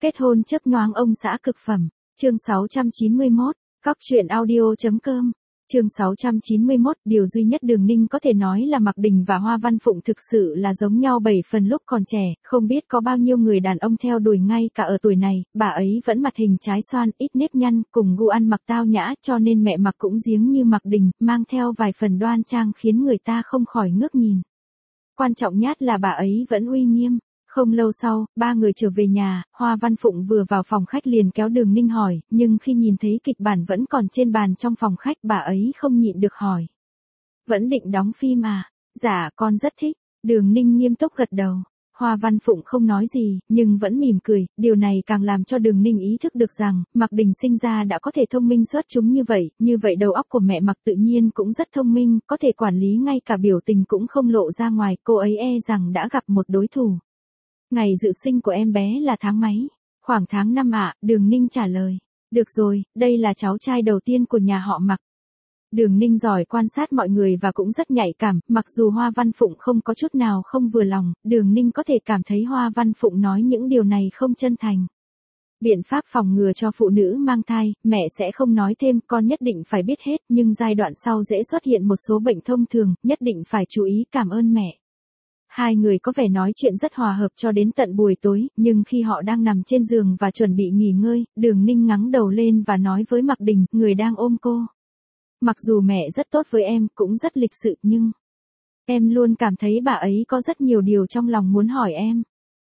Kết hôn chớp nhoáng ông xã cực phẩm. Chương 691, Cóc truyện audio.com. Chương 691, điều duy nhất Đường Ninh có thể nói là Mạc Đình và Hoa Văn Phụng thực sự là giống nhau 7 phần lúc còn trẻ, không biết có bao nhiêu người đàn ông theo đuổi ngay cả ở tuổi này, bà ấy vẫn mặt hình trái xoan, ít nếp nhăn, cùng gu ăn mặc tao nhã, cho nên mẹ Mạc cũng giếng như Mạc Đình, mang theo vài phần đoan trang khiến người ta không khỏi ngước nhìn. Quan trọng nhất là bà ấy vẫn uy nghiêm. Không lâu sau, ba người trở về nhà, Hoa Văn Phụng vừa vào phòng khách liền kéo Đường Ninh hỏi, nhưng khi nhìn thấy kịch bản vẫn còn trên bàn trong phòng khách bà ấy không nhịn được hỏi. Vẫn định đóng phim à? Dạ con rất thích. Đường Ninh nghiêm túc gật đầu. Hoa Văn Phụng không nói gì, nhưng vẫn mỉm cười, điều này càng làm cho Đường Ninh ý thức được rằng, Mạc Đình sinh ra đã có thể thông minh xuất chúng như vậy đầu óc của mẹ Mạc tự nhiên cũng rất thông minh, có thể quản lý ngay cả biểu tình cũng không lộ ra ngoài, cô ấy rằng đã gặp một đối thủ. Ngày dự sinh của em bé là tháng mấy? Khoảng tháng 5 ạ, Đường Ninh trả lời. Được rồi, đây là cháu trai đầu tiên của nhà họ Mạc. Đường Ninh giỏi quan sát mọi người và cũng rất nhạy cảm, mặc dù Hoa Văn Phụng không có chút nào không vừa lòng, Đường Ninh có thể cảm thấy Hoa Văn Phụng nói những điều này không chân thành. Biện pháp phòng ngừa cho phụ nữ mang thai, mẹ sẽ không nói thêm, con nhất định phải biết hết, nhưng giai đoạn sau dễ xuất hiện một số bệnh thông thường, nhất định phải chú ý, cảm ơn mẹ. Hai người có vẻ nói chuyện rất hòa hợp cho đến tận buổi tối, nhưng khi họ đang nằm trên giường và chuẩn bị nghỉ ngơi, Đường Ninh ngẩng đầu lên và nói với Mạc Đình, người đang ôm cô. Mặc dù mẹ rất tốt với em, cũng rất lịch sự, nhưng em luôn cảm thấy bà ấy có rất nhiều điều trong lòng muốn hỏi em.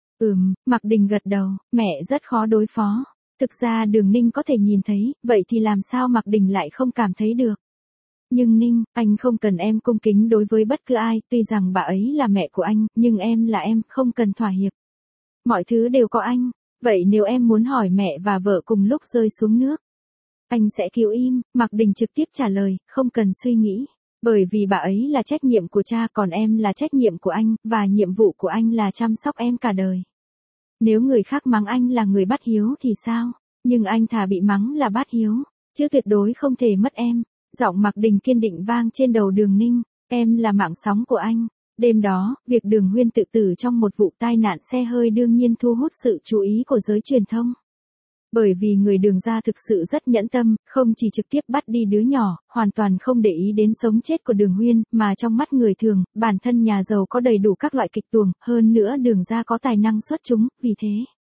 Mạc Đình gật đầu, mẹ rất khó đối phó. Thực ra Đường Ninh có thể nhìn thấy, vậy thì làm sao Mạc Đình lại không cảm thấy được. Nhưng Ninh, anh không cần em cung kính đối với bất cứ ai, tuy rằng bà ấy là mẹ của anh, nhưng em là em, không cần thỏa hiệp. Mọi thứ đều có anh, vậy nếu em muốn hỏi mẹ và vợ cùng lúc rơi xuống nước, anh sẽ cứu im, Mạc Đình trực tiếp trả lời, không cần suy nghĩ. Bởi vì bà ấy là trách nhiệm của cha còn em là trách nhiệm của anh, và nhiệm vụ của anh là chăm sóc em cả đời. Nếu người khác mắng anh là người bất hiếu thì sao? Nhưng anh thà bị mắng là bất hiếu, chứ tuyệt đối không thể mất em. Giọng Mạc Đình kiên định vang trên đầu Đường Ninh, em là mạng sống của anh. Đêm đó, việc Đường Huyên tự tử trong một vụ tai nạn xe hơi đương nhiên thu hút sự chú ý của giới truyền thông. Bởi vì người Đường gia thực sự rất nhẫn tâm, không chỉ trực tiếp bắt đi đứa nhỏ, hoàn toàn không để ý đến sống chết của Đường Huyên, mà trong mắt người thường, bản thân nhà giàu có đầy đủ các loại kịch tuồng, hơn nữa Đường gia có tài năng xuất chúng, vì thế.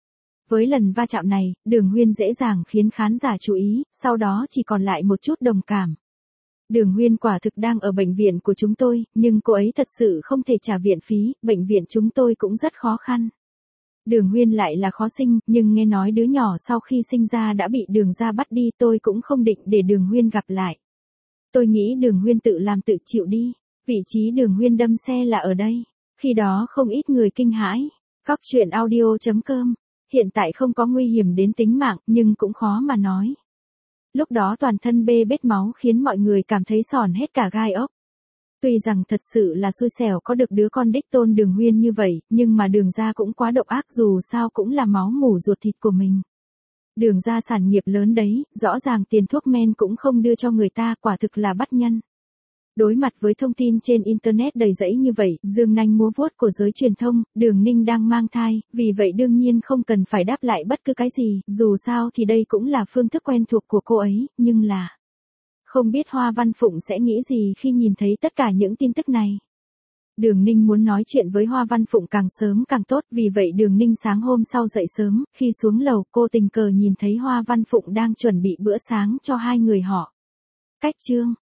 Với lần va chạm này, Đường Huyên dễ dàng khiến khán giả chú ý, sau đó chỉ còn lại một chút đồng cảm. Đường Huyên quả thực đang ở bệnh viện của chúng tôi, nhưng cô ấy thật sự không thể trả viện phí, bệnh viện chúng tôi cũng rất khó khăn. Đường Huyên lại là khó sinh, nhưng nghe nói đứa nhỏ sau khi sinh ra đã bị Đường gia bắt đi, tôi cũng không định để Đường Huyên gặp lại. Tôi nghĩ Đường Huyên tự làm tự chịu đi, vị trí Đường Huyên đâm xe là ở đây. Khi đó không ít người kinh hãi. Cóc truyện audio.com. Hiện tại không có nguy hiểm đến tính mạng, nhưng cũng khó mà nói. Lúc đó toàn thân bê bết máu khiến mọi người cảm thấy sòn hết cả gai ốc. Tuy rằng thật sự là xui xẻo có được đứa con đích tôn Đường Huyên như vậy, nhưng mà Đường gia cũng quá độc ác, dù sao cũng là máu mủ ruột thịt của mình. Đường gia sản nghiệp lớn đấy, rõ ràng tiền thuốc men cũng không đưa cho người ta, quả thực là bất nhân. Đối mặt với thông tin trên Internet đầy rẫy như vậy, dương nanh múa vuốt của giới truyền thông, Đường Ninh đang mang thai, vì vậy đương nhiên không cần phải đáp lại bất cứ cái gì, dù sao thì đây cũng là phương thức quen thuộc của cô ấy, nhưng là... Không biết Hoa Văn Phụng sẽ nghĩ gì khi nhìn thấy tất cả những tin tức này. Đường Ninh muốn nói chuyện với Hoa Văn Phụng càng sớm càng tốt, vì vậy Đường Ninh sáng hôm sau dậy sớm, khi xuống lầu cô tình cờ nhìn thấy Hoa Văn Phụng đang chuẩn bị bữa sáng cho hai người họ. Cách chương